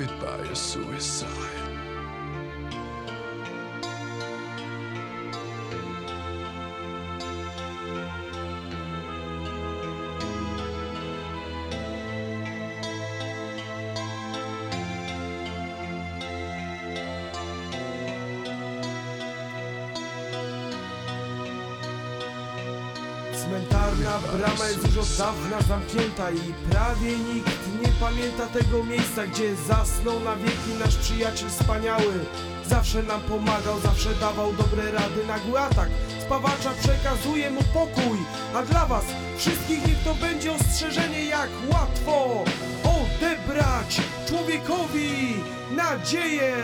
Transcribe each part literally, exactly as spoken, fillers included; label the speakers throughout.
Speaker 1: Moved by a suicide.
Speaker 2: Cmentarna brama jest już od dawna zamknięta i prawie nikt nie pamięta tego miejsca, gdzie zasnął na wieki nasz przyjaciel wspaniały. Zawsze nam pomagał, zawsze dawał dobre rady. Nagły atak spawacza przekazuje mu pokój, a dla was wszystkich niech to będzie ostrzeżenie, jak łatwo odebrać człowiekowi nadzieję.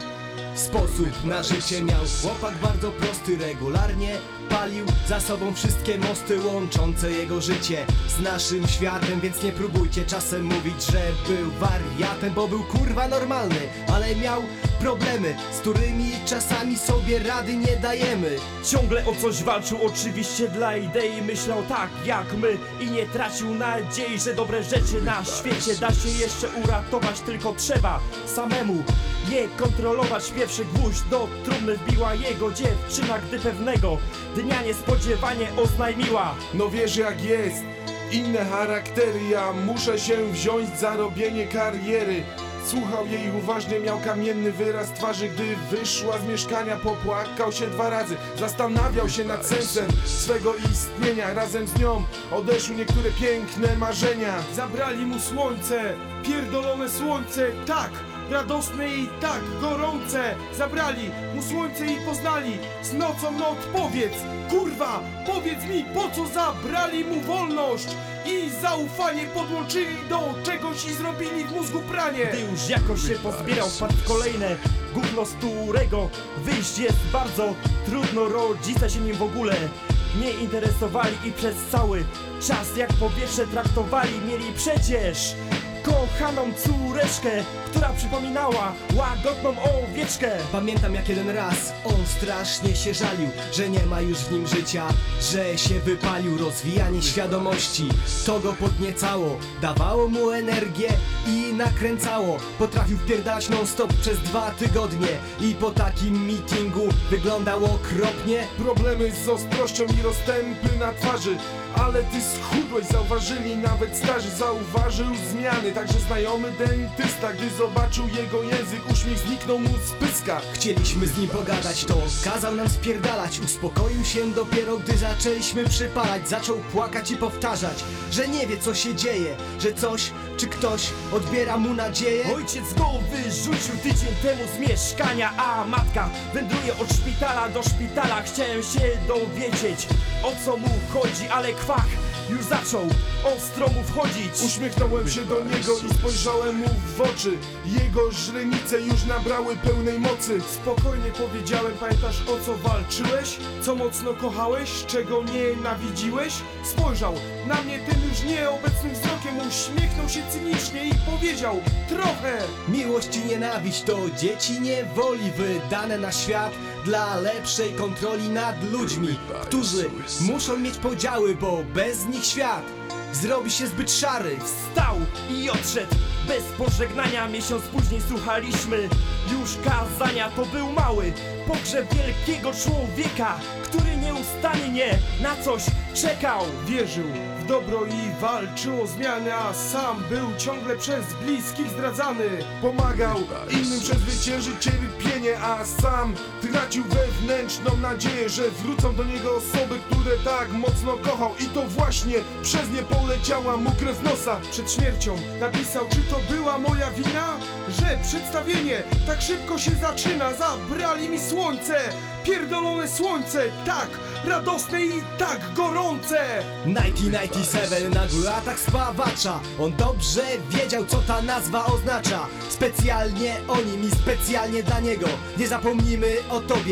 Speaker 3: Sposób na życie miał chłopak bardzo prosty, regularnie palił za sobą wszystkie mosty łączące jego życie z naszym światem. Więc nie próbujcie czasem mówić, że był wariatem, bo był kurwa normalny, ale miał problemy, z którymi czasami sobie rady nie dajemy.
Speaker 4: Ciągle o coś walczył, oczywiście dla idei, myślał tak jak my i nie tracił nadziei, że dobre rzeczy na świecie da się jeszcze uratować, tylko trzeba samemu nie kontrolować. Pierwszy gwóźdź do trumny wbiła jego dziewczyna, gdy pewnego dnia niespodziewanie oznajmiła:
Speaker 2: No wiesz jak jest, inne charaktery, ja muszę się wziąć za robienie kariery. Słuchał jej uważnie, miał kamienny wyraz twarzy. Gdy wyszła z mieszkania, popłakał się dwa razy. Zastanawiał się nad sensem swego istnienia. Razem z nią odeszły niektóre piękne marzenia. Zabrali mu słońce, pierdolone słońce, tak radosne i tak gorące. Zabrali mu słońce i poznali z nocą, no odpowiedz, kurwa, powiedz mi, po co zabrali mu wolność i zaufanie, podłączyli do czegoś i zrobili w mózgu pranie.
Speaker 4: Gdy już jakoś się pozbierał, wpadł w kolejne gówno, z którego wyjść jest bardzo trudno. Rodzice się nim w ogóle nie interesowali i przez cały czas jak powietrze traktowali. Mieli przecież kochaną córeczkę, która przypominała łagodną owieczkę.
Speaker 3: Pamiętam jak jeden raz on strasznie się żalił, że nie ma już w nim życia, że się wypalił. Rozwijanie świadomości to go podniecało, dawało mu energię i nakręcało. Potrafił wpierdać non stop przez dwa tygodnie i po takim meetingu wyglądał okropnie.
Speaker 2: Problemy z ostrością i rozstępy na twarzy, ale ty schudłeś, zauważyli nawet starzy. Zauważył zmiany także znajomy dentysta. Gdy zobaczył jego język, uśmiech zniknął mu z pyska.
Speaker 3: Chcieliśmy z nim pogadać, to kazał nam spierdalać. Uspokoił się dopiero, gdy zaczęliśmy przypalać. Zaczął płakać i powtarzać, że nie wie co się dzieje, że coś czy ktoś odbiera mu nadzieję.
Speaker 4: Ojciec go wyrzucił tydzień temu z mieszkania, a matka wędruje od szpitala do szpitala. Chciałem się dowiedzieć, o co mu chodzi, ale kwach już zaczął ostro mu wchodzić.
Speaker 2: Uśmiechnąłem się do niego i spojrzałem mu w oczy. Jego źrenice już nabrały pełnej mocy. Spokojnie powiedziałem, pamiętasz o co walczyłeś? Co mocno kochałeś? Czego nienawidziłeś? Spojrzał na mnie tym już nieobecnym wzrokiem, uśmiechnął się cynicznie i powiedział: trochę.
Speaker 3: Miłość i nienawiść to dzieci niewoli wydane na świat dla lepszej kontroli nad ludźmi, którzy muszą mieć podziały, bo bez nich świat zrobi się zbyt szary.
Speaker 4: Wstał i odszedł bez pożegnania. Miesiąc później słuchaliśmy już kazania. To był mały pogrzeb wielkiego człowieka, który nieustannie na coś czekał.
Speaker 2: Wierzył w dobro i walczył o zmiany, a sam był ciągle przez bliskich zdradzany. Pomagał innym przezwyciężyć cierpienie, a sam tracił wewnętrzną nadzieję, że wrócą do niego osoby, które tak mocno kochał. I to właśnie przez nie poleciała mu krew nosa. Przed śmiercią napisał: czy to była moja wina, że przedstawienie tak szybko się zaczyna. Zabrali mi słońce, pierdolone słońce, tak radosne i tak gorące.
Speaker 3: dziewięćset dziewięćdziesiąt siedem, nagły atak spawacza. On dobrze wiedział co ta nazwa oznacza. Specjalnie o nim i specjalnie dla niego nie zapomnimy o tobie.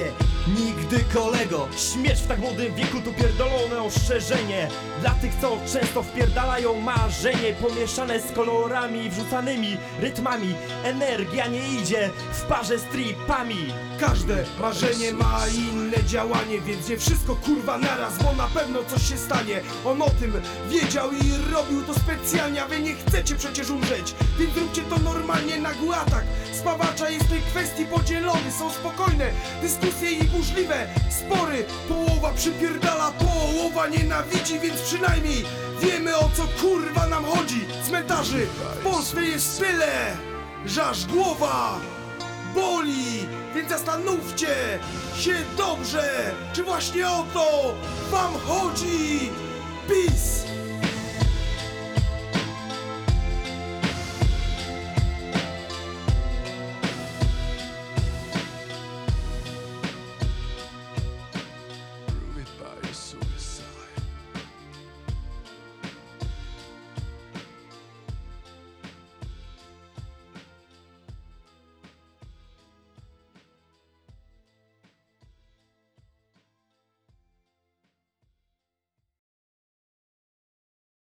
Speaker 3: Nigdy, kolego.
Speaker 4: Śmierć w tak młodym wieku to pierdolone ostrzeżenie dla tych, co często wpierdalają marzenie pomieszane z kolorami, wrzucanymi rytmami. Energia nie idzie w parze z tripami.
Speaker 5: Każde marzenie ma inne działanie, więc nie wszystko kurwa naraz, bo na pewno coś się stanie. On o tym wiedział i robił to specjalnie, a wy nie chcecie przecież umrzeć, więc róbcie to normalnie, nagły atak spawacza jest w tej kwestii podzielony. Są spokojne dyskusje i burzliwe spory. Połowa przypierdala, połowa nienawidzi, więc przynajmniej wiemy, o co kurwa nam chodzi. Cmentarzy w Polsce jest tyle, że aż głowa boli, więc zastanówcie się dobrze, czy właśnie o to wam chodzi. Peace!